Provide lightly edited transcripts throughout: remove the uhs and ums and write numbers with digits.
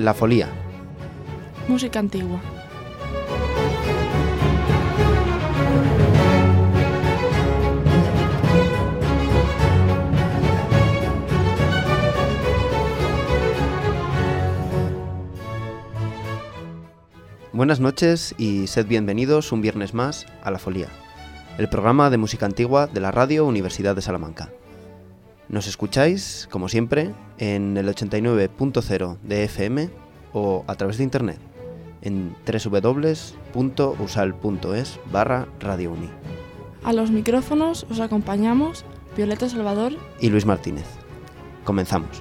La Folía. Música antigua. Buenas noches y sed bienvenidos un viernes más a La Folía, el programa de música antigua de la Radio Universidad de Salamanca. Nos escucháis, como siempre, en el 89.0 de FM o a través de internet en www.usal.es/radiouni. A los micrófonos os acompañamos Violeta Salvador y Luis Martínez. Comenzamos.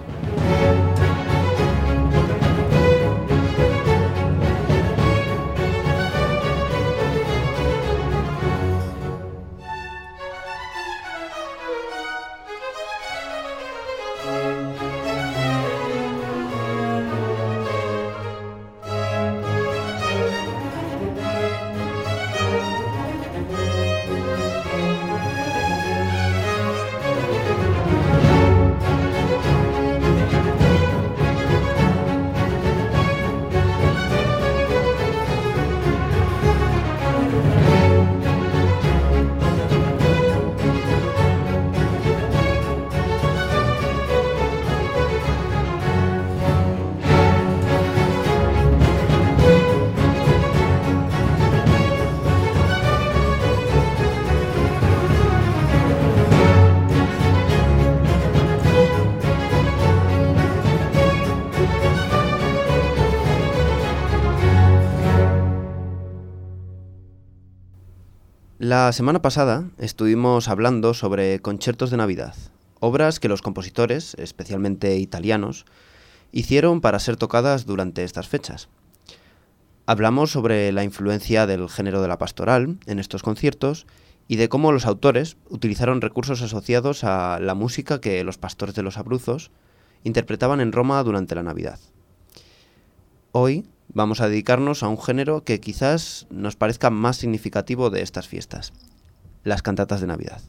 La semana pasada estuvimos hablando sobre conciertos de Navidad, obras que los compositores, especialmente italianos, hicieron para ser tocadas durante estas fechas. Hablamos sobre la influencia del género de la pastoral en estos conciertos y de cómo los autores utilizaron recursos asociados a la música que los pastores de los Abruzos interpretaban en Roma durante la Navidad. Hoy vamos a dedicarnos a un género que quizás nos parezca más significativo de estas fiestas, las cantatas de Navidad.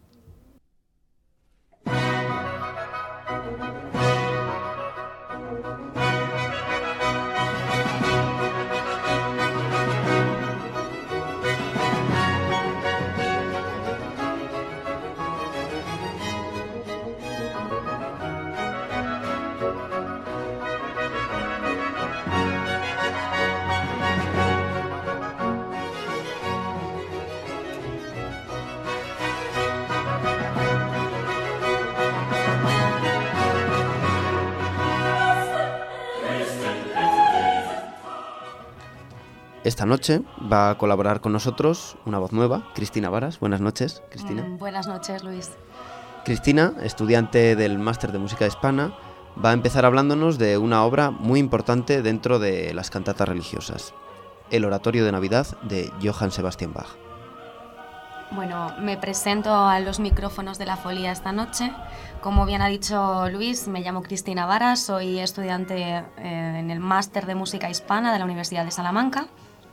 Esta noche va a colaborar con nosotros una voz nueva, Cristina Varas. Buenas noches, Cristina. Buenas noches, Luis. Cristina, estudiante del Máster de Música Hispana, va a empezar hablándonos de una obra muy importante dentro de las cantatas religiosas, el Oratorio de Navidad de Johann Sebastian Bach. Bueno, me presento a los micrófonos de La Folía esta noche. Como bien ha dicho Luis, me llamo Cristina Varas, soy estudiante en el Máster de Música Hispana de la Universidad de Salamanca.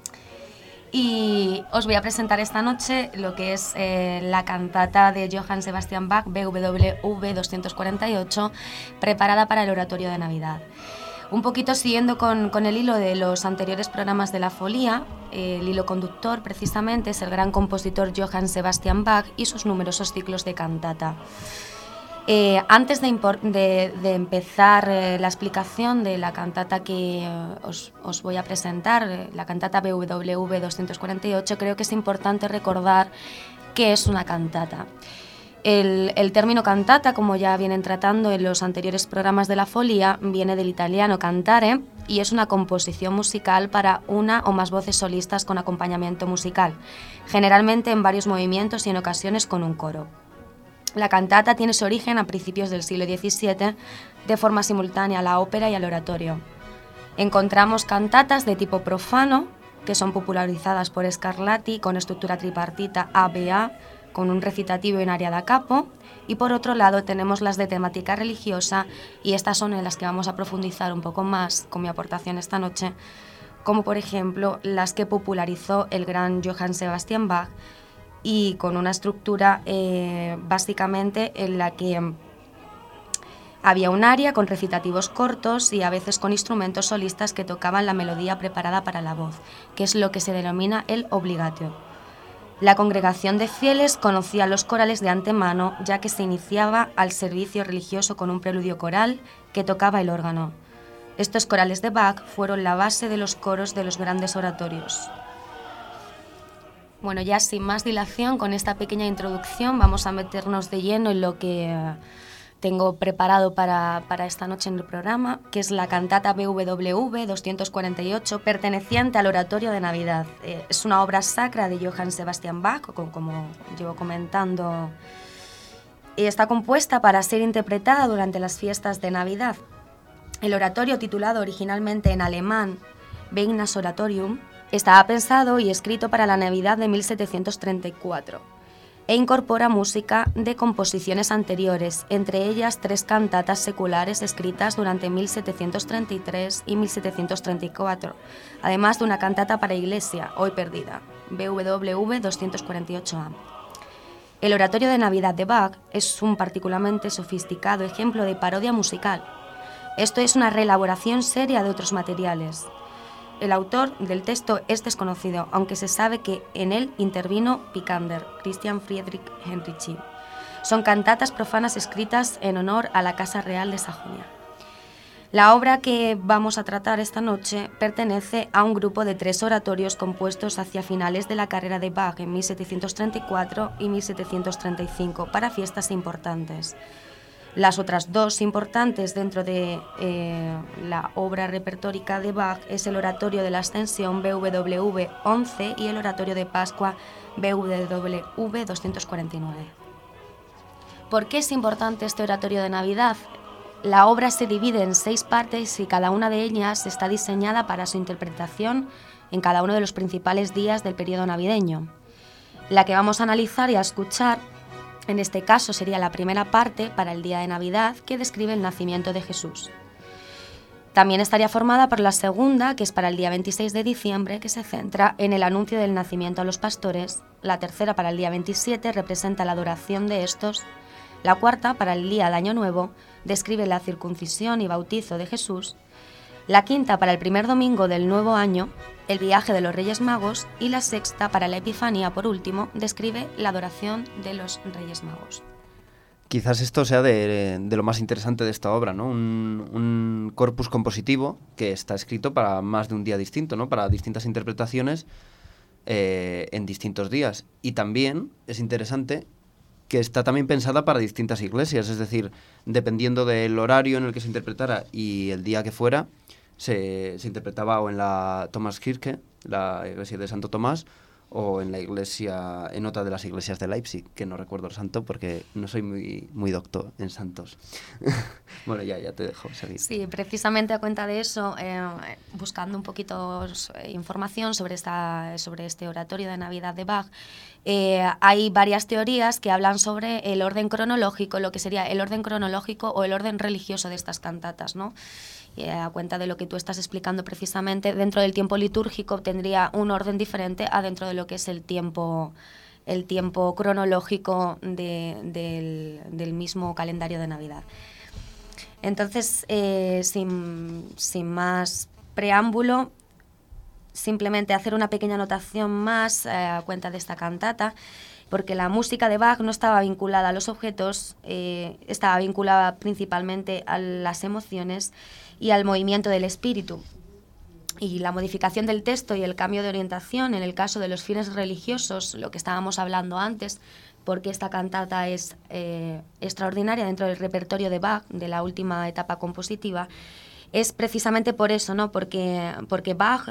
Y os voy a presentar esta noche lo que es la cantata de Johann Sebastian Bach, BWV 248, preparada para el Oratorio de Navidad. Un poquito siguiendo con el hilo de los anteriores programas de La Folía, el hilo conductor precisamente es el gran compositor Johann Sebastian Bach y sus numerosos ciclos de cantata. Antes de empezar la explicación de la cantata que os voy a presentar, la cantata BWV 248, creo que es importante recordar qué es una cantata. El término cantata, como ya vienen tratando en los anteriores programas de La Folía, viene del italiano cantare y es una composición musical para una o más voces solistas con acompañamiento musical, generalmente en varios movimientos y en ocasiones con un coro. La cantata tiene su origen a principios del siglo XVII, de forma simultánea a la ópera y al oratorio. Encontramos cantatas de tipo profano, que son popularizadas por Scarlatti con estructura tripartita ABA, con un recitativo en aria da capo, y por otro lado tenemos las de temática religiosa, y estas son en las que vamos a profundizar un poco más con mi aportación esta noche, como por ejemplo las que popularizó el gran Johann Sebastian Bach, y con una estructura básicamente en la que Había un aria con recitativos cortos y a veces con instrumentos solistas que tocaban la melodía preparada para la voz, que es lo que se denomina el obligatio. La congregación de fieles conocía los corales de antemano, ya que se iniciaba al servicio religioso con un preludio coral que tocaba el órgano. Estos corales de Bach fueron la base de los coros de los grandes oratorios. Bueno, ya sin más dilación, con esta pequeña introducción vamos a meternos de lleno en lo que tengo preparado para esta noche en el programa, que es la cantata BWV 248, perteneciente al Oratorio de Navidad. Es una obra sacra de Johann Sebastian Bach, como llevo comentando, y está compuesta para ser interpretada durante las fiestas de Navidad. El oratorio, titulado originalmente en alemán Weihnachtsoratorium, estaba pensado y escrito para la Navidad de 1734. E incorpora música de composiciones anteriores, entre ellas 3 cantatas seculares escritas durante 1733 y 1734, además de una cantata para iglesia, hoy perdida, BWV 248A. El Oratorio de Navidad de Bach es un particularmente sofisticado ejemplo de parodia musical. Esto es una reelaboración seria de otros materiales. El autor del texto es desconocido, aunque se sabe que en él intervino Picander, Christian Friedrich Henrici. Son cantatas profanas escritas en honor a la Casa Real de Sajonia. La obra que vamos a tratar esta noche pertenece a un grupo de 3 oratorios compuestos hacia finales de la carrera de Bach en 1734 y 1735 para fiestas importantes. Las otras 2 importantes dentro de la obra repertórica de Bach es el Oratorio de la Ascensión BWV 11 y el Oratorio de Pascua BWV 249. ¿Por qué es importante este Oratorio de Navidad? La obra se divide en 6 partes y cada una de ellas está diseñada para su interpretación en cada uno de los principales días del periodo navideño. La que vamos a analizar y a escuchar en este caso sería la primera parte para el día de Navidad, que describe el nacimiento de Jesús. También estaría formada por la segunda, que es para el día 26 de diciembre, que se centra en el anuncio del nacimiento a los pastores. La tercera, para el día 27, representa la adoración de estos. La cuarta, para el día de Año Nuevo, describe la circuncisión y bautizo de Jesús. La quinta, para el primer domingo del nuevo año, el viaje de los Reyes Magos, y la sexta, para la Epifanía, por último, describe la adoración de los Reyes Magos. Quizás esto sea de lo más interesante de esta obra, ¿no? Un corpus compositivo que está escrito para más de un día distinto, ¿no? Para distintas interpretaciones en distintos días. Y también es interesante que está también pensada para distintas iglesias, es decir, dependiendo del horario en el que se interpretara y el día que fuera, se interpretaba o en la Thomaskirche, la iglesia de Santo Tomás, o en la iglesia, en otra de las iglesias de Leipzig, que no recuerdo el santo porque no soy muy docto en santos. Bueno, ya te dejo seguir. Sí, precisamente a cuenta de eso, buscando un poquito información sobre este oratorio de Navidad de Bach, hay varias teorías que hablan sobre el orden cronológico, lo que sería el orden cronológico o el orden religioso de estas cantatas, ¿no? A cuenta de lo que tú estás explicando precisamente, dentro del tiempo litúrgico tendría un orden diferente a dentro de lo que es el tiempo cronológico del mismo calendario de Navidad. Entonces, sin más preámbulo, simplemente hacer una pequeña anotación más a cuenta de esta cantata, porque la música de Bach no estaba vinculada a los objetos, estaba vinculada principalmente a las emociones y al movimiento del espíritu. Y la modificación del texto y el cambio de orientación en el caso de los fines religiosos, lo que estábamos hablando antes, porque esta cantata es extraordinaria dentro del repertorio de Bach, de la última etapa compositiva, es precisamente por eso, ¿no? Porque Bach,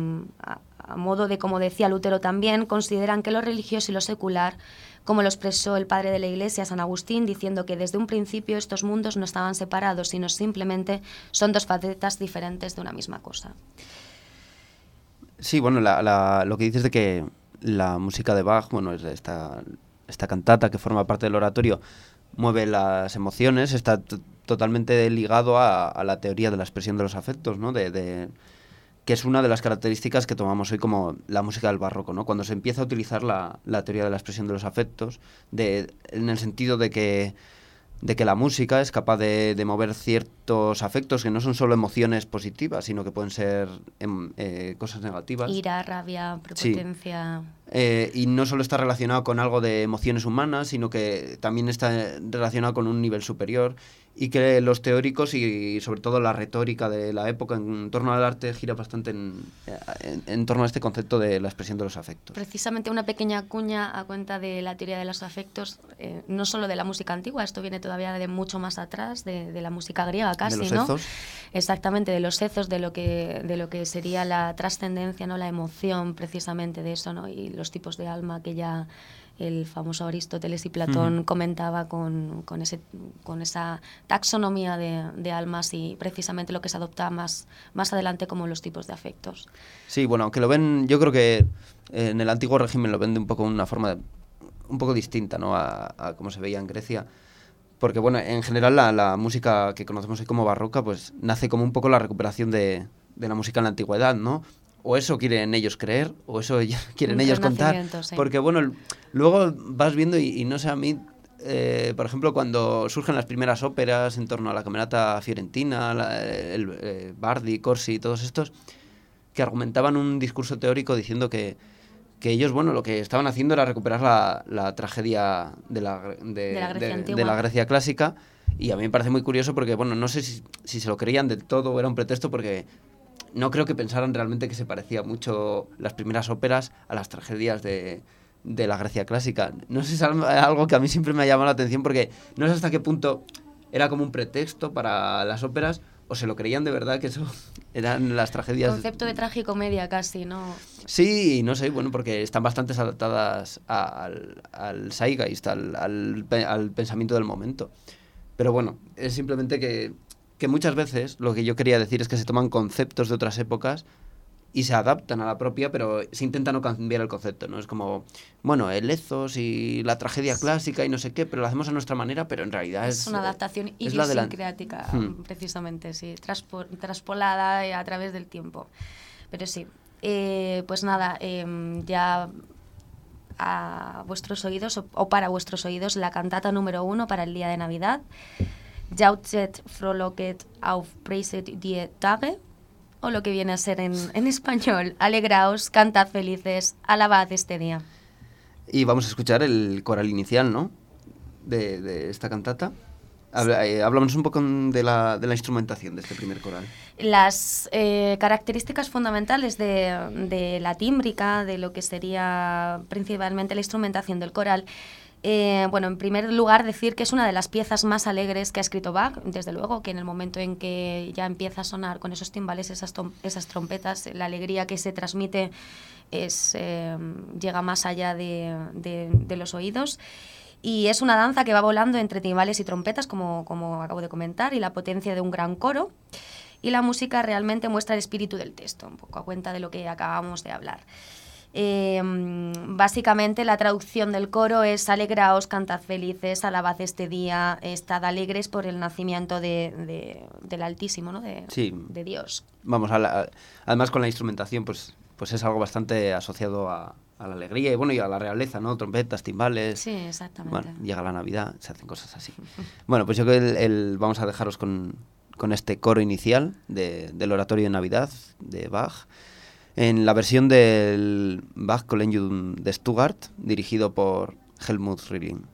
a modo de, como decía Lutero también, consideran que lo religioso y lo secular, como lo expresó el padre de la Iglesia, San Agustín, diciendo que desde un principio estos mundos no estaban separados, sino simplemente son 2 facetas diferentes de una misma cosa. Sí, bueno, lo que dices de que la música de Bach, bueno, es esta cantata que forma parte del oratorio, mueve las emociones, está totalmente ligado a la teoría de la expresión de los afectos, ¿no? Que es una de las características que tomamos hoy como la música del barroco, ¿no? Cuando se empieza a utilizar la teoría de la expresión de los afectos, en el sentido de que de que la música es capaz de mover ciertos afectos que no son solo emociones positivas, sino que pueden ser cosas negativas. Ira, rabia, prepotencia. Sí. Y no solo está relacionado con algo de emociones humanas, sino que también está relacionado con un nivel superior, y que los teóricos y sobre todo la retórica de la época en torno al arte gira bastante en torno a este concepto de la expresión de los afectos. Precisamente una pequeña cuña a cuenta de la teoría de los afectos, no solo de la música antigua, esto viene todavía de mucho más atrás, de la música griega casi, de los ¿no? ezos. Exactamente, de los ezos, de lo que sería la trascendencia, ¿no? La emoción precisamente de eso, ¿no? Y los tipos de alma que ya el famoso Aristóteles y Platón comentaba con esa taxonomía de almas, y precisamente lo que se adopta más adelante como los tipos de afectos. Sí, bueno, aunque lo ven, yo creo que en el antiguo régimen lo ven de un poco una forma un poco distinta, ¿no? a cómo se veía en Grecia. Porque, bueno, en general la música que conocemos hoy como barroca, pues nace como un poco la recuperación de la música en la antigüedad, ¿no? O eso quieren ellos creer, o eso quieren ellos contar. Sí. Porque, bueno, luego vas viendo y no sé, a mí, por ejemplo, cuando surgen las primeras óperas en torno a la camerata fiorentina, Bardi, Corsi, todos estos, que argumentaban un discurso teórico diciendo que ellos, bueno, lo que estaban haciendo era recuperar la tragedia de la Grecia clásica, y a mí me parece muy curioso porque, bueno, no sé si se lo creían del todo o era un pretexto, porque no creo que pensaran realmente que se parecía mucho las primeras óperas a las tragedias de la Grecia clásica. No sé si es algo que a mí siempre me ha llamado la atención, porque no sé hasta qué punto era como un pretexto para las óperas, o se lo creían de verdad que eso eran las tragedias. Concepto de tragicomedia casi, ¿no? Sí, no sé, bueno, porque están bastante adaptadas al zeitgeist, al pensamiento del momento. Pero bueno, es simplemente que muchas veces lo que yo quería decir es que se toman conceptos de otras épocas y se adaptan a la propia, pero se intenta no cambiar el concepto, ¿no? Es como, bueno, el ethos y la tragedia clásica y no sé qué, pero lo hacemos a nuestra manera, pero en realidad es una adaptación idiosincrática, precisamente, sí, traspolada a través del tiempo. Pero sí, pues nada, ya a vuestros oídos, o para vuestros oídos, la cantata número 1 para el día de Navidad, Jauchzet, Frohlocket auf Preiset die Tage, o lo que viene a ser en español, alegraos, cantad felices, alabad este día. Y vamos a escuchar el coral inicial, ¿no?, de esta cantata. Hablamos un poco de la instrumentación de este primer coral. Las características fundamentales de la tímbrica, de lo que sería principalmente la instrumentación del coral. Bueno, en primer lugar decir que es una de las piezas más alegres que ha escrito Bach, desde luego, que en el momento en que ya empieza a sonar con esos timbales, esas trompetas, la alegría que se transmite llega más allá de los oídos. Y es una danza que va volando entre timbales y trompetas, como acabo de comentar, y la potencia de un gran coro. Y la música realmente muestra el espíritu del texto, un poco a cuenta de lo que acabamos de hablar. Básicamente la traducción del coro es: alegraos, cantad felices, alabad este día, estad alegres por el nacimiento del Altísimo, ¿no? De Dios. Vamos, además con la instrumentación pues es algo bastante asociado a la alegría y, bueno, y a la realeza, ¿no? Trompetas, timbales. Sí, exactamente. Bueno, llega la Navidad, se hacen cosas así. Bueno, pues yo creo que vamos a dejaros con este coro inicial del oratorio de Navidad de Bach, en la versión del Bach Collegium de Stuttgart, dirigido por Helmut Rilling.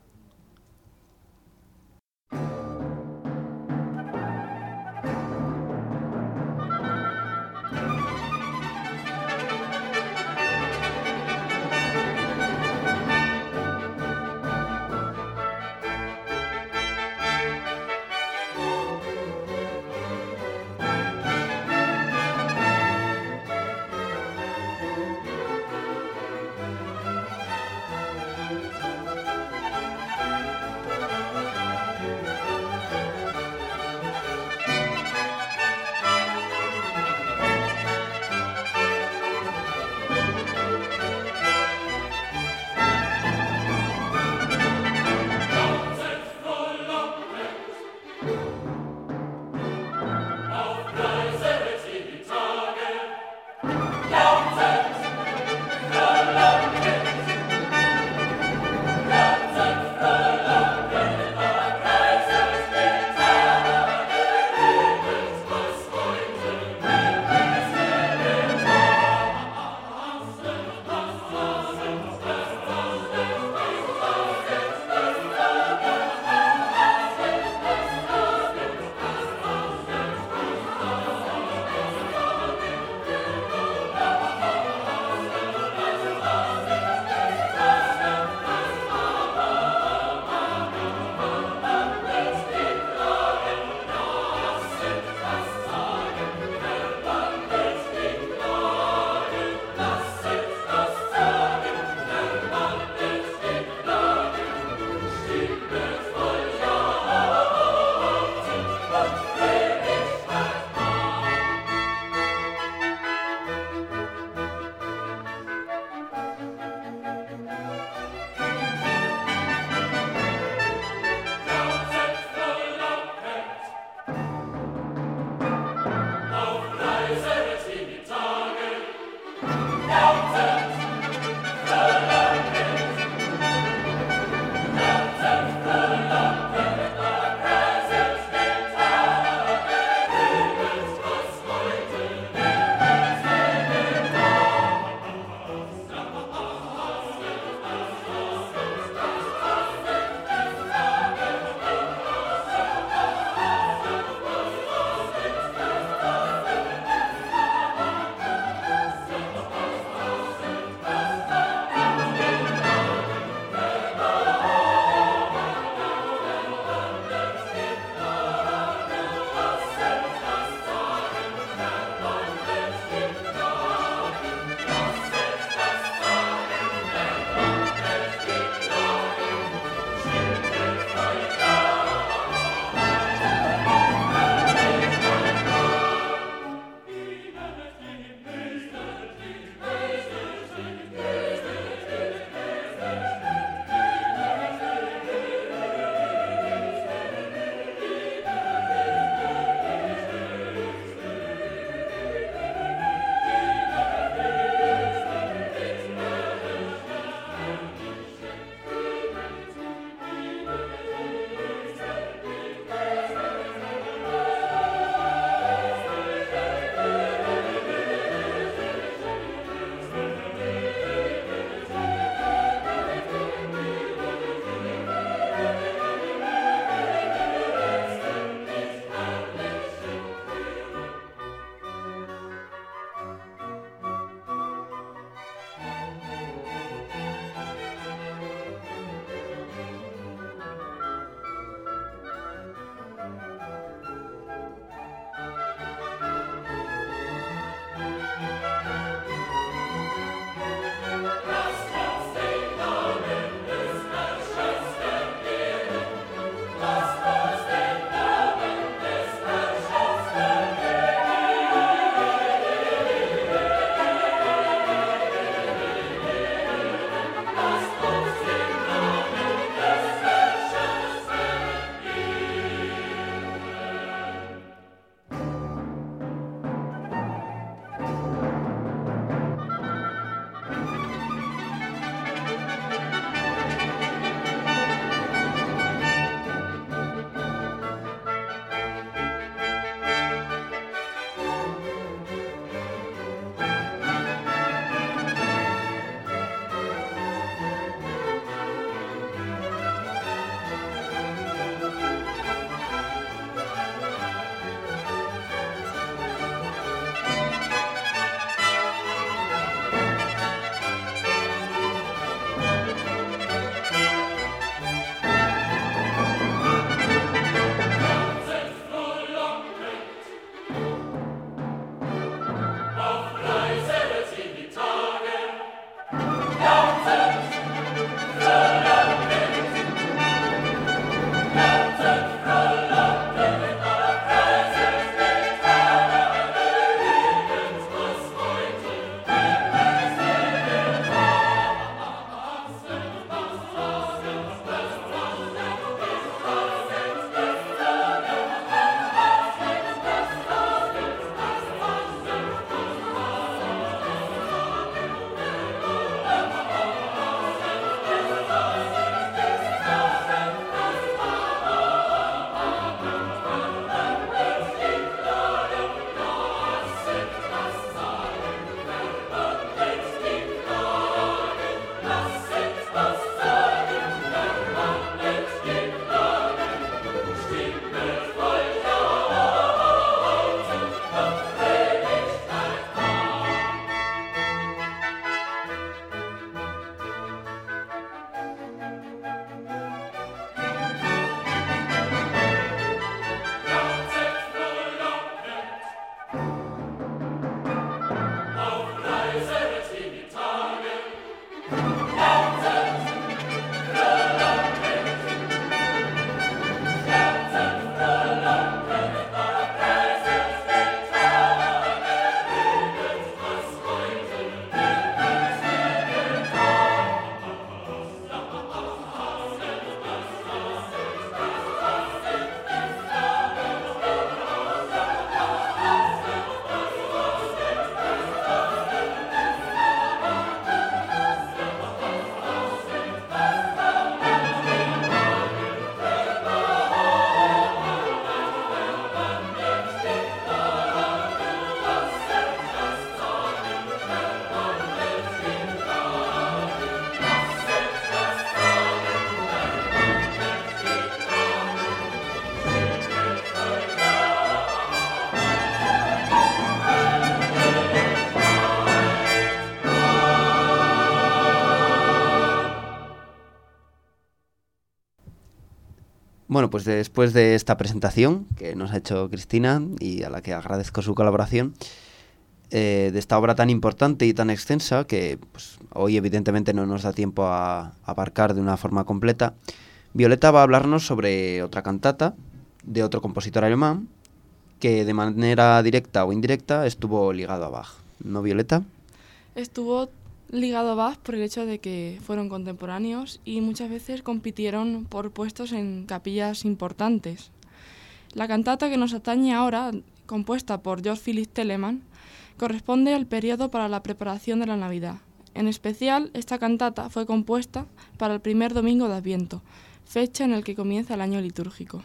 Bueno, pues después de esta presentación que nos ha hecho Cristina y a la que agradezco su colaboración, de esta obra tan importante y tan extensa que pues, hoy evidentemente no nos da tiempo a abarcar de una forma completa, Violeta va a hablarnos sobre otra cantata de otro compositor alemán que de manera directa o indirecta estuvo ligado a Bach. ¿No, Violeta? Estuvo ligado a Bach por el hecho de que fueron contemporáneos y muchas veces compitieron por puestos en capillas importantes. La cantata que nos atañe ahora, compuesta por Georg Philipp Telemann, corresponde al periodo para la preparación de la Navidad. En especial, esta cantata fue compuesta para el primer domingo de Adviento, fecha en la que comienza el año litúrgico.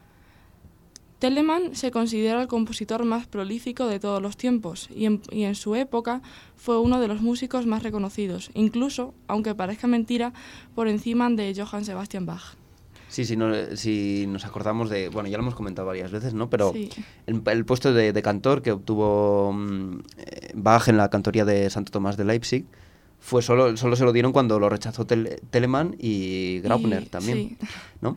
Telemann se considera el compositor más prolífico de todos los tiempos y en su época fue uno de los músicos más reconocidos, incluso, aunque parezca mentira, por encima de Johann Sebastian Bach. Sí, si nos acordamos de... Bueno, ya lo hemos comentado varias veces, ¿no? Pero sí. el puesto de cantor que obtuvo Bach en la cantoría de Santo Tomás de Leipzig solo se lo dieron cuando lo rechazó Telemann y Graupner también, sí. ¿no?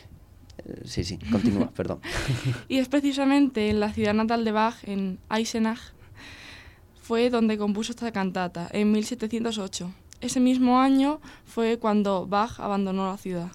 Sí, continúa, perdón. Y es precisamente en la ciudad natal de Bach, en Eisenach, fue donde compuso esta cantata, en 1708. Ese mismo año fue cuando Bach abandonó la ciudad.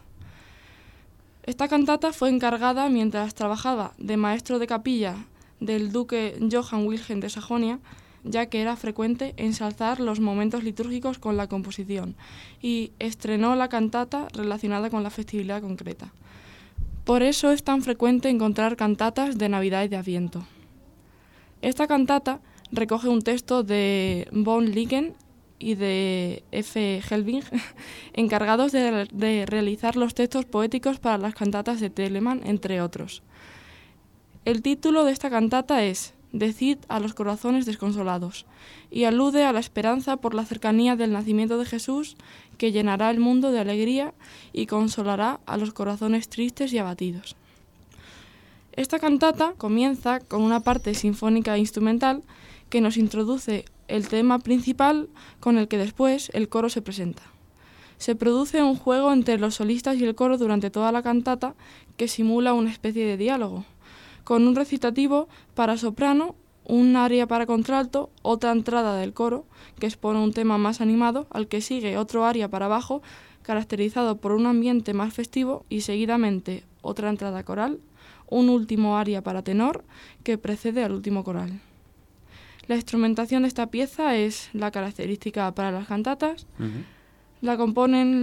Esta cantata fue encargada mientras trabajaba de maestro de capilla del duque Johann Wilhelm de Sajonia, ya que era frecuente ensalzar los momentos litúrgicos con la composición, y estrenó la cantata relacionada con la festividad concreta. Por eso es tan frecuente encontrar cantatas de Navidad y de Adviento. Esta cantata recoge un texto de von Licken y de F. Helbing, encargados de realizar los textos poéticos para las cantatas de Telemann, entre otros. El título de esta cantata es Decid a los corazones desconsolados, y alude a la esperanza por la cercanía del nacimiento de Jesús, que llenará el mundo de alegría y consolará a los corazones tristes y abatidos. Esta cantata comienza con una parte sinfónica e instrumental que nos introduce el tema principal con el que después el coro se presenta. Se produce un juego entre los solistas y el coro durante toda la cantata que simula una especie de diálogo, con un recitativo para soprano, un aria para contralto, otra entrada del coro, que expone un tema más animado, al que sigue otro aria para bajo, caracterizado por un ambiente más festivo, y seguidamente otra entrada coral, un último aria para tenor, que precede al último coral. La instrumentación de esta pieza es la característica para las cantatas. La componen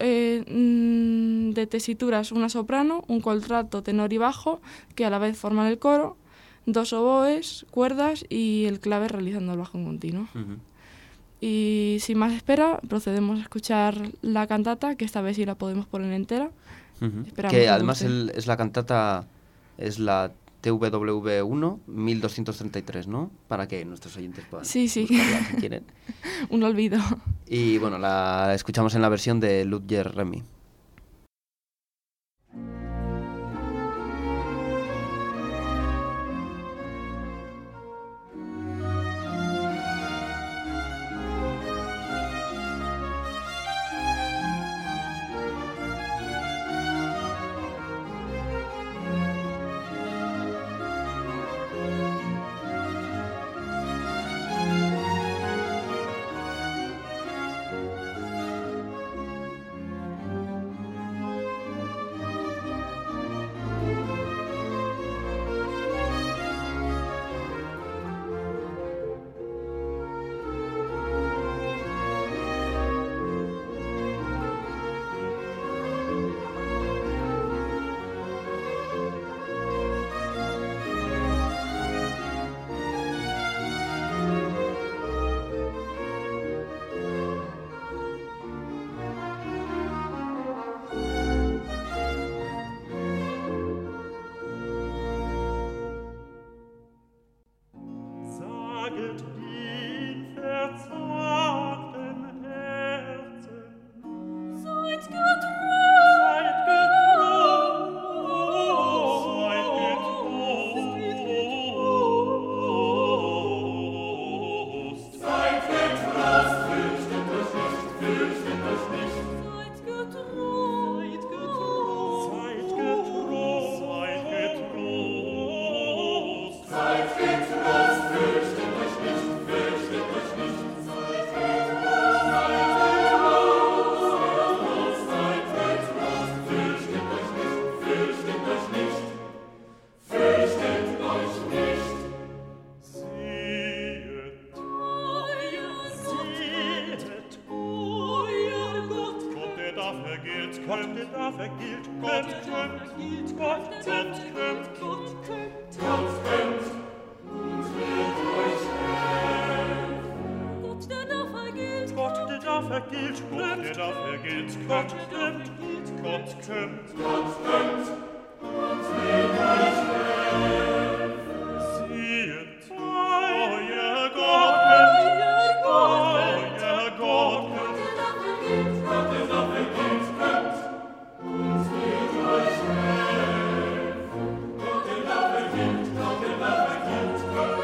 de tesituras una soprano, un contralto, tenor y bajo, que a la vez forman el coro, dos oboes, cuerdas y el clave realizando el bajo en continuo. Y sin más espera, procedemos a escuchar la cantata, que esta vez sí la podemos poner entera. Que además es la cantata, es la TWV1 1233, ¿no? Para que nuestros oyentes puedan buscarla si quieren. Un olvido. Y bueno, la escuchamos en la versión de Ludger Remy. vergilt, Gott vergilt, Gott entkömmt, Gott kömmt, uns wird euch helfen. Gott, der da vergilt, Gott, der da vergilt, Gott, der da vergilt, Gott vergilt, Gott kömmt, uns wird euch helfen. Siehet, euer Gott, euer Gott, euer Gott, Gott, der da vergilt, kommt, uns wird euch helfen. Gott, der da vergilt, Gott, der da vergilt, kommt,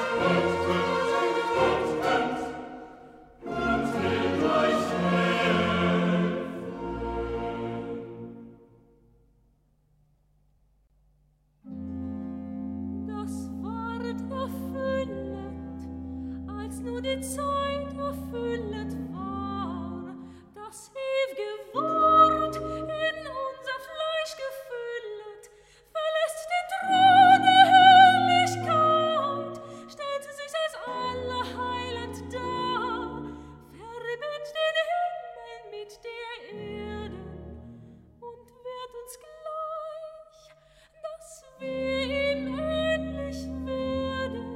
uns wird euch helfen. Das ward erfüllet, als nur die Zeit erfüllet war, das ew'ge Wort in unser Fleisch gefüllet, verlässt den Thron der Herrlichkeit, stellt sich als aller Heiland dar, verbindet den Himmel mit der Erde und wird uns gleich, dass wir ihm ähnlich werden.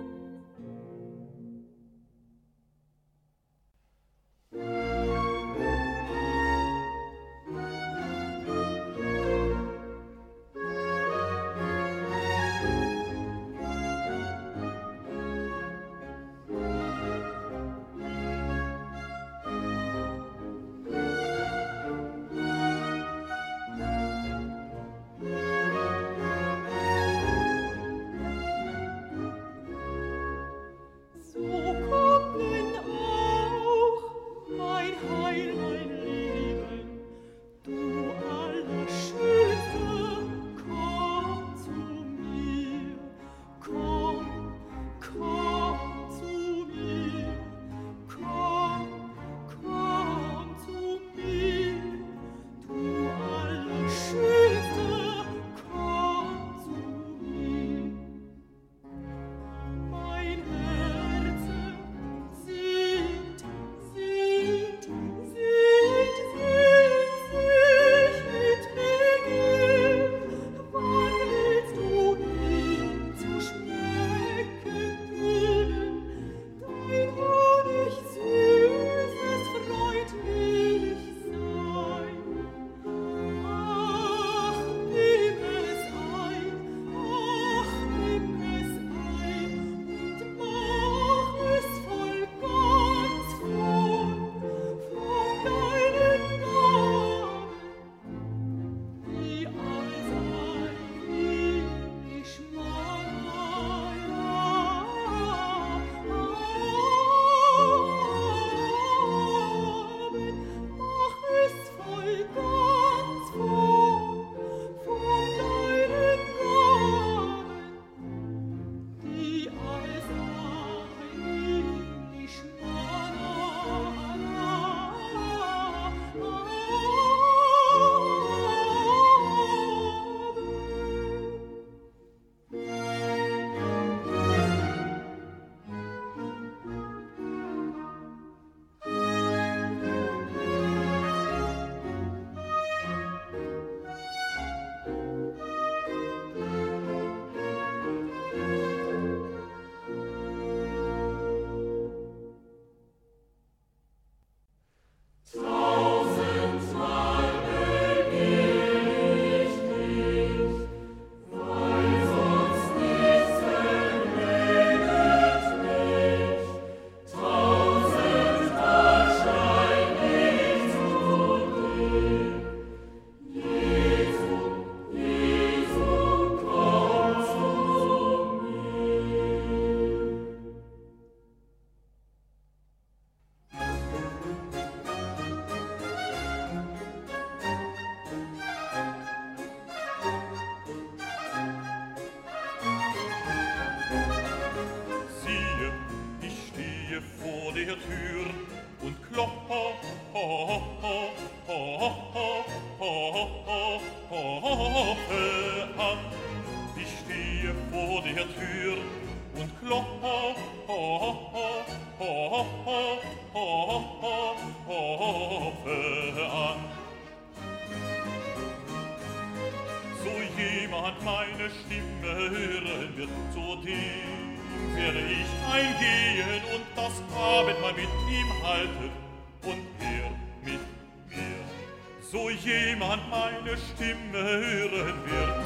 so jemand meine Stimme hören wird, zu dem werde ich eingehen und das Abendmahl mit ihm halten und er mit mir. So jemand meine Stimme hören wird,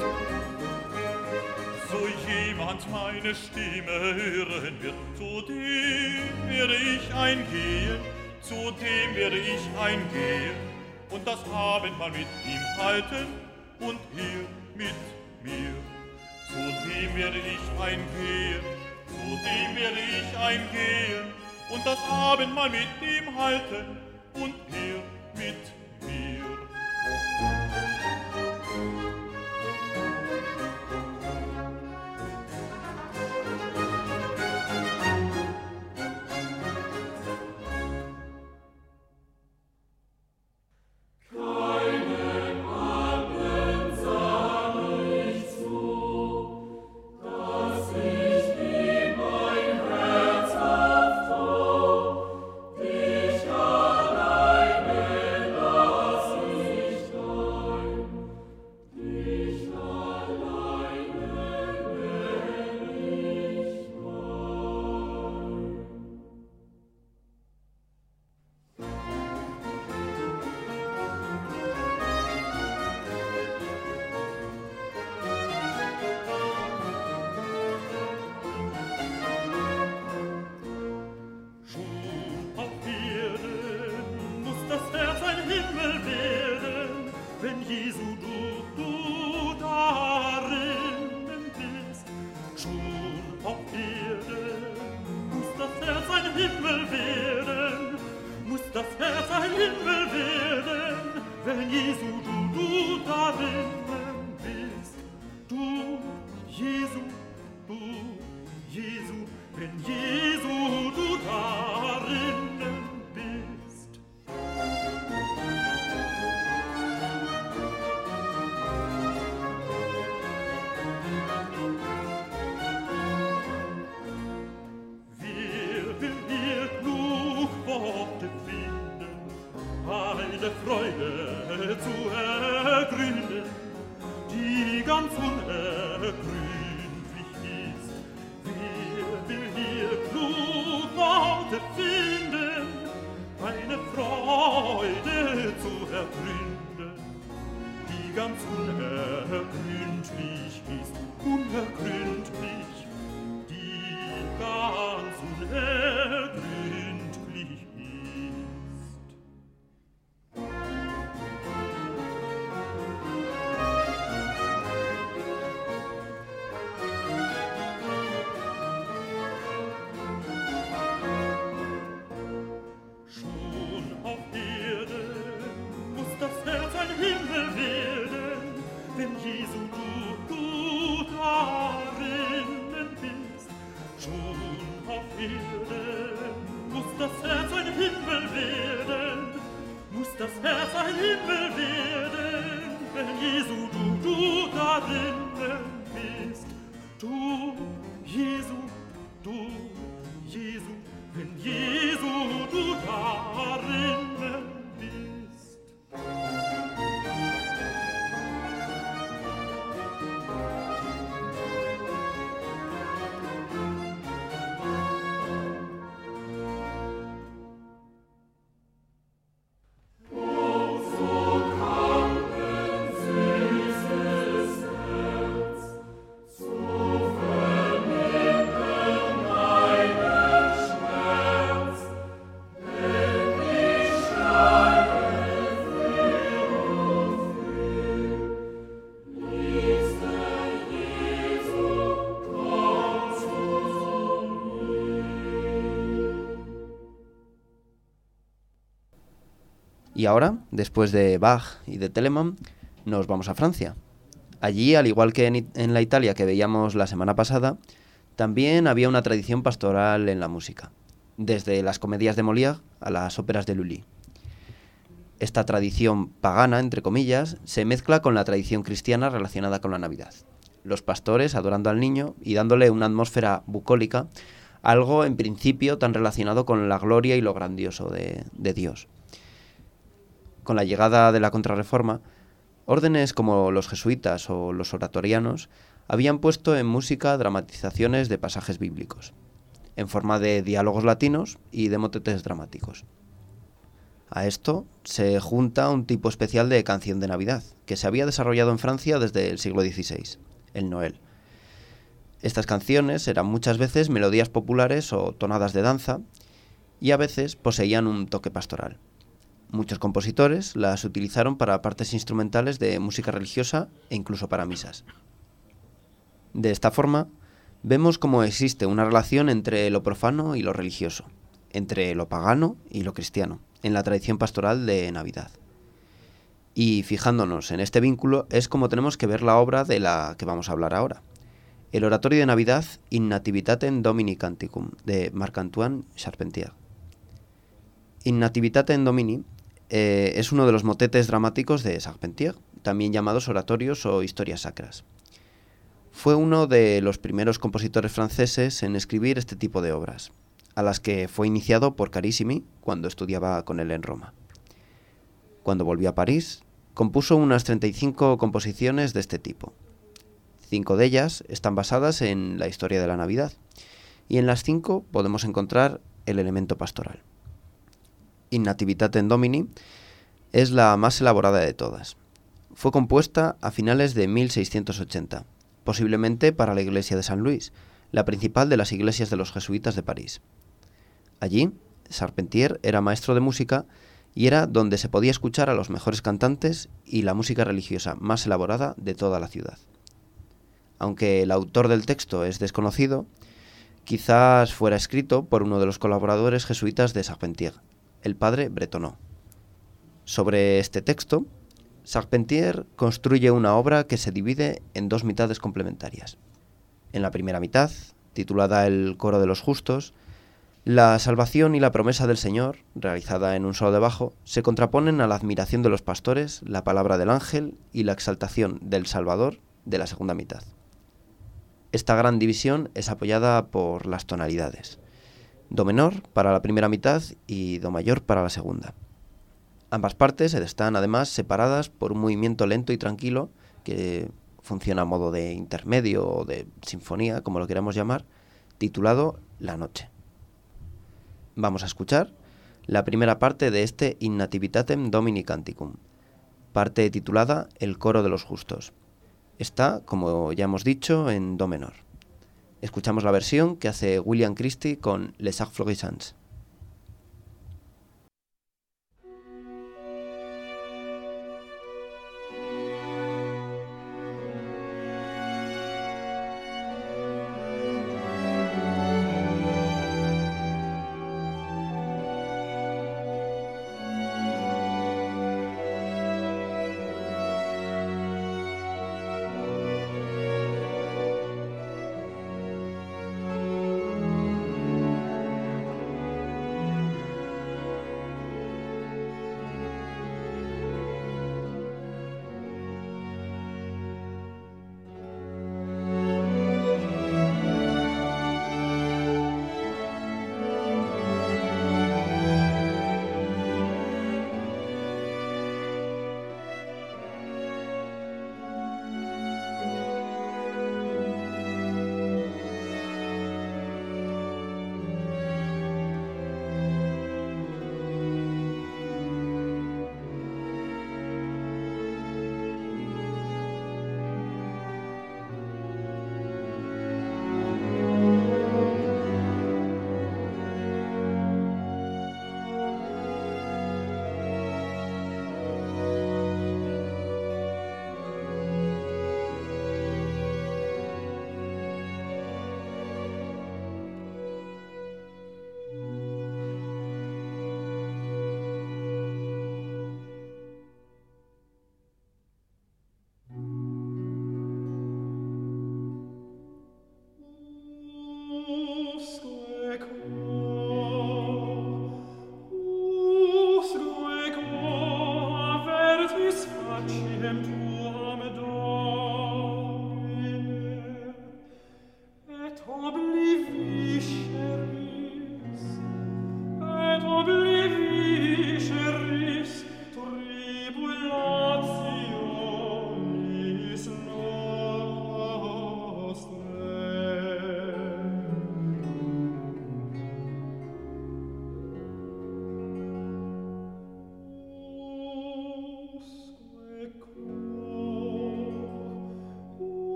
so jemand meine Stimme hören wird, zu dem werde ich eingehen, zu dem werde ich eingehen und das Abendmahl mit ihm halten und er mit mir. Zu dem werde ich eingehen, zu dem werde ich eingehen und das Abendmahl mit ihm halten und er mit mir. Y ahora, después de Bach y de Telemann, nos vamos a Francia. Allí, al igual que en la Italia que veíamos la semana pasada, también había una tradición pastoral en la música, desde las comedias de Molière a las óperas de Lully. Esta tradición pagana, entre comillas, se mezcla con la tradición cristiana relacionada con la Navidad. Los pastores adorando al niño y dándole una atmósfera bucólica, algo en principio tan relacionado con la gloria y lo grandioso de Dios. Con la llegada de la Contrarreforma, Órdenes como los jesuitas o los oratorianos habían puesto en música dramatizaciones de pasajes bíblicos, en forma de diálogos latinos y de motetes dramáticos. A esto se junta un tipo especial de canción de Navidad, que se había desarrollado en Francia desde el siglo XVI, el Noël. Estas canciones eran muchas veces melodías populares o tonadas de danza, y a veces poseían un toque pastoral. Muchos compositores las utilizaron para partes instrumentales de música religiosa e incluso para misas. De esta forma, vemos cómo existe una relación entre lo profano y lo religioso, entre lo pagano y lo cristiano, en la tradición pastoral de Navidad. Y fijándonos en este vínculo es como tenemos que ver la obra de la que vamos a hablar ahora, el oratorio de Navidad In Nativitatem Domini Canticum, de Marc-Antoine Charpentier. In Nativitatem Domini es uno de los motetes dramáticos de Charpentier, también llamados oratorios o historias sacras. Fue uno de los primeros compositores franceses en escribir este tipo de obras, a las que fue iniciado por Carissimi cuando estudiaba con él en Roma. Cuando volvió a París, compuso unas 35 composiciones de este tipo. 5 de ellas están basadas en la historia de la Navidad, y en las 5 podemos encontrar el elemento pastoral. In Nativitatem Domini es la más elaborada de todas. Fue compuesta a finales de 1680, posiblemente para la iglesia de San Luis, la principal de las iglesias de los jesuitas de París. Allí, Charpentier era maestro de música y era donde se podía escuchar a los mejores cantantes y la música religiosa más elaborada de toda la ciudad. Aunque el autor del texto es desconocido, quizás fuera escrito por uno de los colaboradores jesuitas de Charpentier, el padre Bretonneau. Sobre este texto, Charpentier construye una obra que se divide en 2 mitades complementarias. En la primera mitad, titulada El coro de los justos, la salvación y la promesa del Señor, realizada en un solo de bajo, se contraponen a la admiración de los pastores, la palabra del ángel y la exaltación del Salvador de la segunda mitad. Esta gran división es apoyada por las tonalidades: do menor para la primera mitad y do mayor para la segunda. Ambas partes están además separadas por un movimiento lento y tranquilo que funciona a modo de intermedio o de sinfonía, como lo queramos llamar, titulado La Noche. Vamos a escuchar la primera parte de este In Nativitatem Domini Canticum, parte titulada El coro de los justos. Está, como ya hemos dicho, en do menor. Escuchamos la versión que hace William Christie con Les Arcs Florissants.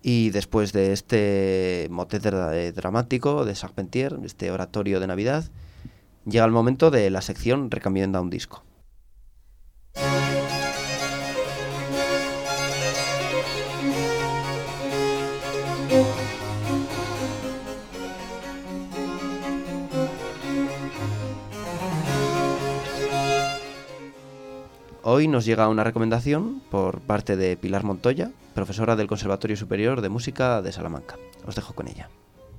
Y después de este motet dramático de Charpentier, este oratorio de Navidad, llega el momento de la sección Recomienda un disco. Hoy nos llega una recomendación por parte de Pilar Montoya, profesora del Conservatorio Superior de Música de Salamanca. Os dejo con ella.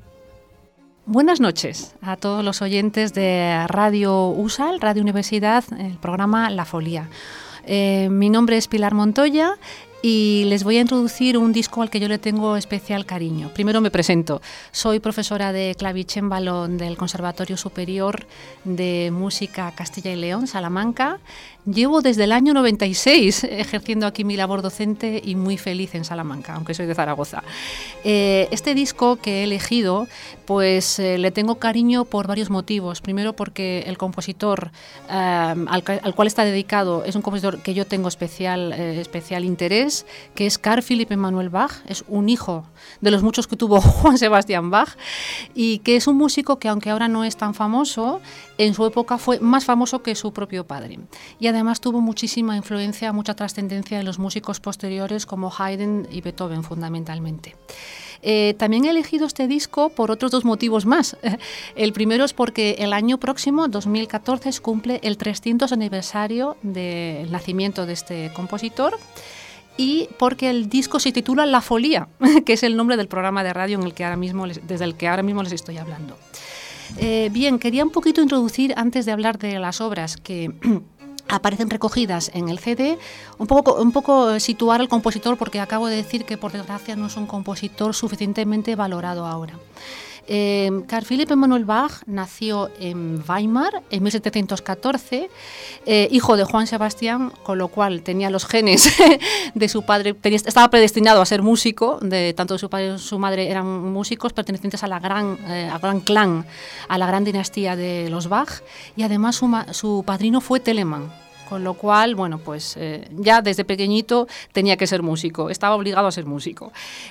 Buenas noches a todos los oyentes de Radio USAL, Radio Universidad, el programa La Folía. Mi nombre es Pilar Montoya y les voy a introducir un disco al que yo le tengo especial cariño. Primero me presento. Soy profesora de clavicémbalo del Conservatorio Superior de Música Castilla y León, Salamanca. Llevo desde el año 96 ejerciendo aquí mi labor docente y muy feliz en Salamanca, aunque soy de Zaragoza. Este disco que he elegido, pues le tengo cariño por varios motivos. Primero porque el compositor al cual está dedicado es un compositor que yo tengo especial interés, que es Carl Philipp Emanuel Bach. Es un hijo de los muchos que tuvo Juan Sebastián Bach y que es un músico que, aunque ahora no es tan famoso, en su época fue más famoso que su propio padre. Y además tuvo muchísima influencia, mucha trascendencia en los músicos posteriores como Haydn y Beethoven fundamentalmente. También he elegido este disco por otros dos motivos más. El primero es porque el año próximo, 2014, se cumple el 300 aniversario del nacimiento de este compositor, y porque el disco se titula La Folía, que es el nombre del programa de radio desde el que ahora mismo les estoy hablando. Bien, quería un poquito introducir, antes de hablar de las obras que aparecen recogidas en el CD, un poco situar al compositor, porque acabo de decir que por desgracia no es un compositor suficientemente valorado ahora. Carl Philipp Emanuel Bach nació en Weimar en 1714, hijo de Juan Sebastián, con lo cual tenía los genes de su padre, estaba predestinado a ser músico, tanto su padre como su madre eran músicos pertenecientes a gran clan, a la gran dinastía de los Bach, y además su padrino fue Telemann. Con lo cual, bueno, pues ya desde pequeñito tenía que ser músico, estaba obligado a ser músico.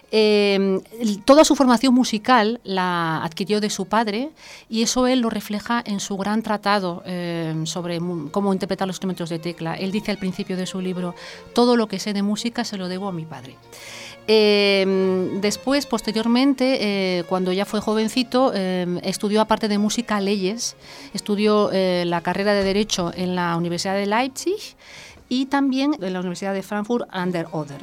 Toda su formación musical la adquirió de su padre, y eso él lo refleja en su gran tratado sobre cómo interpretar los instrumentos de tecla. Él dice al principio de su libro: todo lo que sé de música se lo debo a mi padre. Después, posteriormente, cuando ya fue jovencito, estudió, aparte de música, leyes. Estudió la carrera de Derecho en la Universidad de Leipzig y también en la Universidad de Frankfurt an der Oder.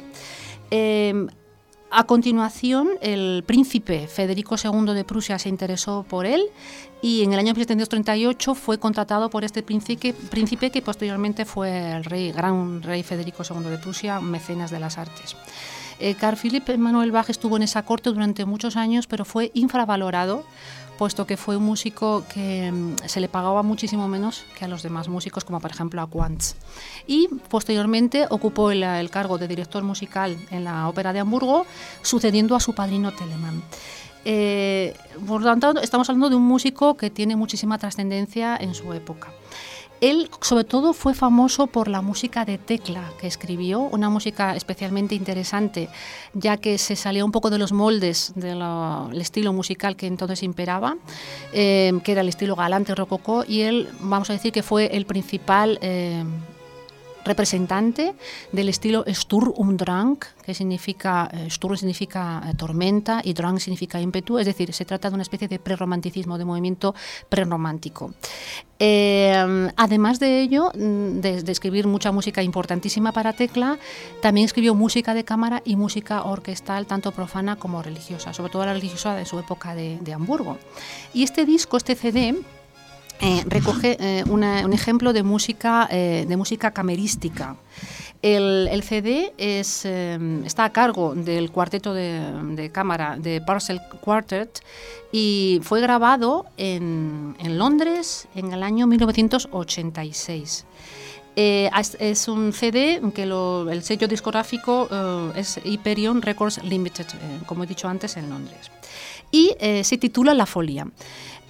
A continuación, el príncipe Federico II de Prusia se interesó por él, y en el año 1738 fue contratado por este príncipe que posteriormente fue el gran rey Federico II de Prusia, mecenas de las artes. Carl Philipp Emanuel Bach estuvo en esa corte durante muchos años, pero fue infravalorado, puesto que fue un músico que se le pagaba muchísimo menos que a los demás músicos, como por ejemplo a Quantz. Y posteriormente ocupó el cargo de director musical en la Ópera de Hamburgo, sucediendo a su padrino Telemann. Por lo tanto, estamos hablando de un músico que tiene muchísima trascendencia en su época. Él, sobre todo, fue famoso por la música de tecla que escribió, una música especialmente interesante, ya que se salía un poco de los moldes del estilo musical que entonces imperaba, que era el estilo galante rococó, y él, vamos a decir que fue el principal representante del estilo Sturm und Drang, que significa, Sturm significa tormenta y Drang significa ímpetu, es decir, se trata de una especie de prerromanticismo, de movimiento prerromántico. Además de ello, de escribir mucha música importantísima para tecla, también escribió música de cámara y música orquestal, tanto profana como religiosa, sobre todo la religiosa de su época de Hamburgo. Y este disco, este CD, recoge un ejemplo de música camerística. El CD está a cargo del cuarteto de cámara de Purcell Quartet y fue grabado en Londres en el año 1986. Es un CD que el sello discográfico es Hyperion Records Limited, como he dicho antes, en Londres. Y se titula La Folía.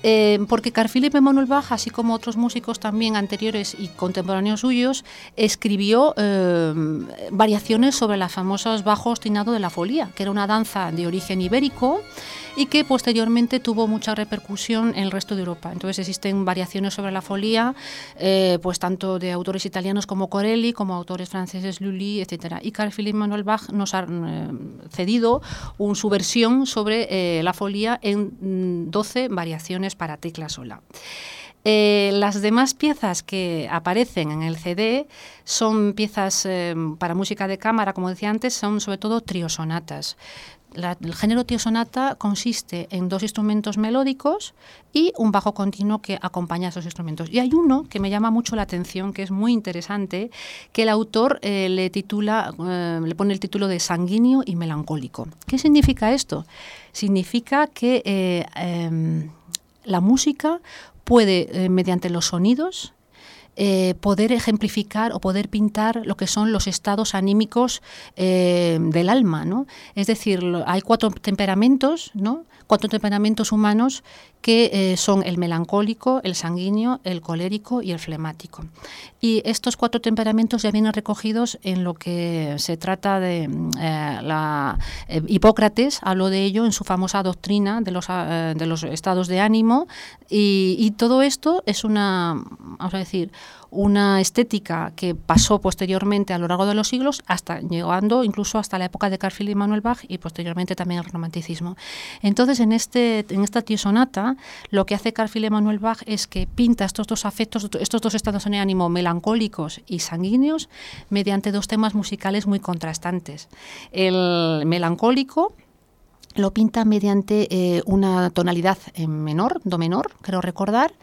Porque Carl Philipp Emanuel Bach, así como otros músicos también anteriores y contemporáneos suyos, escribió variaciones sobre los famosos bajo ostinado de la folía, que era una danza de origen ibérico y que posteriormente tuvo mucha repercusión en el resto de Europa. Entonces existen variaciones sobre la folía, pues tanto de autores italianos como Corelli, como autores franceses Lully, etc. Y Carl Philipp Emanuel Bach nos ha cedido su versión sobre la folía en 12 variaciones para tecla sola. Las demás piezas que aparecen en el CD son piezas para música de cámara, como decía antes, son sobre todo triosonatas. El género triosonata consiste en 2 instrumentos melódicos y un bajo continuo que acompaña a esos instrumentos. Y hay uno que me llama mucho la atención, que es muy interesante, que el autor le pone el título de Sanguíneo y Melancólico. ¿Qué significa esto? Significa que la música puede, mediante los sonidos, poder ejemplificar o poder pintar lo que son los estados anímicos del alma, ¿no? Es decir, hay 4 temperamentos, ¿no? 4 temperamentos humanos que son el melancólico, el sanguíneo, el colérico y el flemático. Y estos 4 temperamentos ya vienen recogidos en lo que se trata de Hipócrates habló de ello en su famosa doctrina de los estados de ánimo, y todo esto es una estética que pasó posteriormente a lo largo de los siglos, llegando incluso hasta la época de Carl Philipp Emanuel Bach y posteriormente también el romanticismo. Entonces, en esta triosonata, lo que hace Carl Philipp Emanuel Bach es que pinta estos 2 afectos, estos 2 estados de ánimo melancólicos y sanguíneos mediante 2 temas musicales muy contrastantes. El melancólico lo pinta mediante una tonalidad en menor, do menor, creo recordar.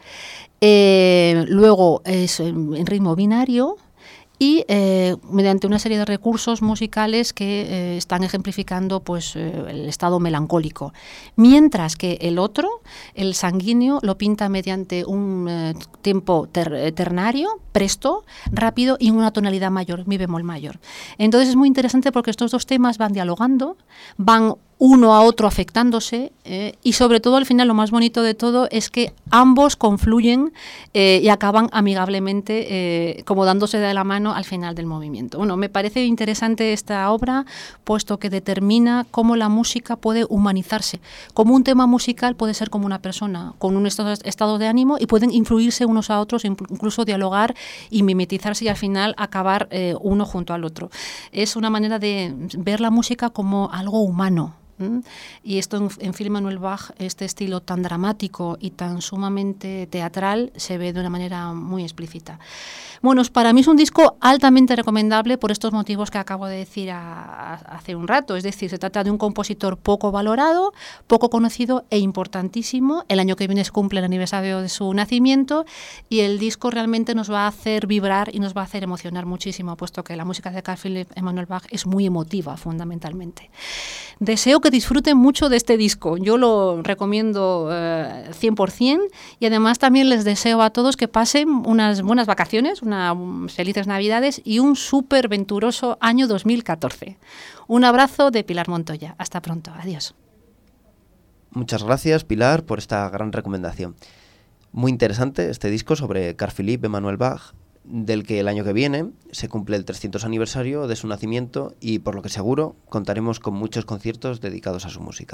Luego es en ritmo binario y mediante una serie de recursos musicales que están ejemplificando pues el estado melancólico. Mientras que el otro, el sanguíneo, lo pinta mediante un tiempo ternario, presto, rápido y en una tonalidad mayor, mi bemol mayor. Entonces es muy interesante porque estos 2 temas van dialogando, van uno a otro afectándose y sobre todo al final lo más bonito de todo es que ambos confluyen y acaban amigablemente como dándose de la mano al final del movimiento. Bueno, me parece interesante esta obra puesto que determina cómo la música puede humanizarse, como un tema musical puede ser como una persona con un estado de ánimo y pueden influirse unos a otros, incluso dialogar y mimetizarse y al final acabar uno junto al otro. Es una manera de ver la música como algo humano. Y esto en Philipp Emanuel Bach, este estilo tan dramático y tan sumamente teatral, se ve de una manera muy explícita. Bueno, para mí es un disco altamente recomendable por estos motivos que acabo de decir hace un rato. Es decir, se trata de un compositor poco valorado, poco conocido e importantísimo. El año que viene se cumple el aniversario de su nacimiento y el disco realmente nos va a hacer vibrar y nos va a hacer emocionar muchísimo, puesto que la música de Carl Philipp Emanuel Bach es muy emotiva, fundamentalmente. Deseo que disfruten mucho de este disco. Yo lo recomiendo 100% y además también les deseo a todos que pasen unas buenas vacaciones, unas felices Navidades y un súper venturoso año 2014. Un abrazo de Pilar Montoya. Hasta pronto. Adiós. Muchas gracias, Pilar, por esta gran recomendación. Muy interesante este disco sobre Carl Philipp Emanuel Bach, del que el año que viene se cumple el 300 aniversario de su nacimiento y, por lo que seguro, contaremos con muchos conciertos dedicados a su música.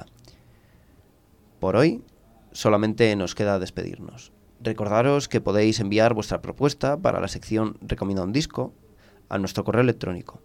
Por hoy, solamente nos queda despedirnos. Recordaros que podéis enviar vuestra propuesta para la sección Recomienda un disco a nuestro correo electrónico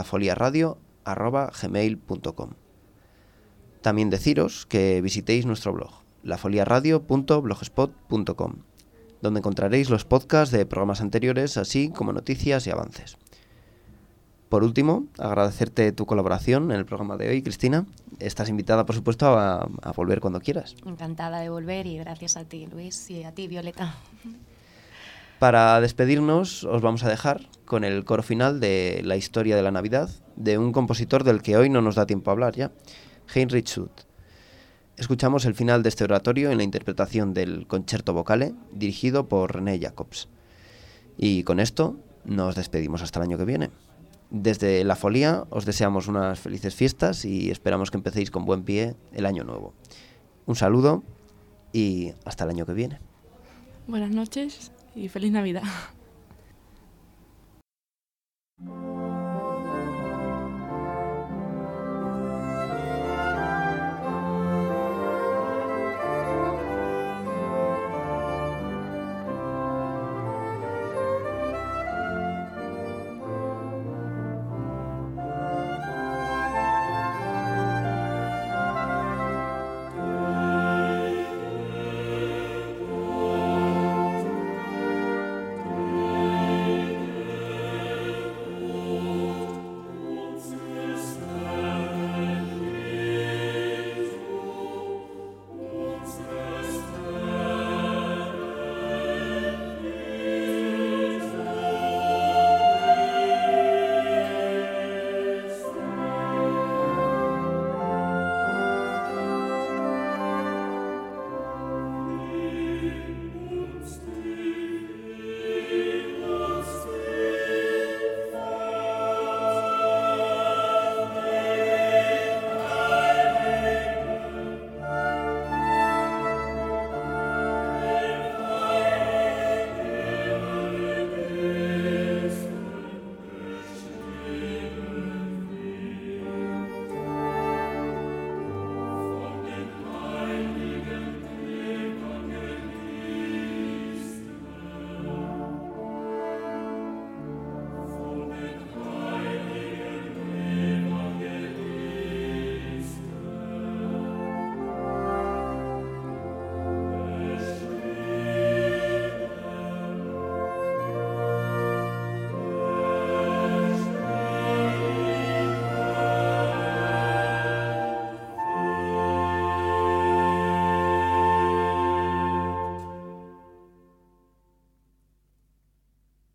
lafoliaradio@gmail.com. También deciros que visitéis nuestro blog lafoliaradio.blogspot.com, donde encontraréis los podcasts de programas anteriores, así como noticias y avances. Por último, agradecerte tu colaboración en el programa de hoy, Cristina. Estás invitada, por supuesto, a volver cuando quieras. Encantada de volver y gracias a ti, Luis, y a ti, Violeta. Para despedirnos, os vamos a dejar con el coro final de La historia de la Navidad, de un compositor del que hoy no nos da tiempo a hablar ya, Heinrich Schütz. Escuchamos el final de este oratorio en la interpretación del Concerto Vocale, dirigido por René Jacobs. Y con esto nos despedimos hasta el año que viene. Desde La Folía os deseamos unas felices fiestas y esperamos que empecéis con buen pie el año nuevo. Un saludo y hasta el año que viene. Buenas noches y feliz Navidad.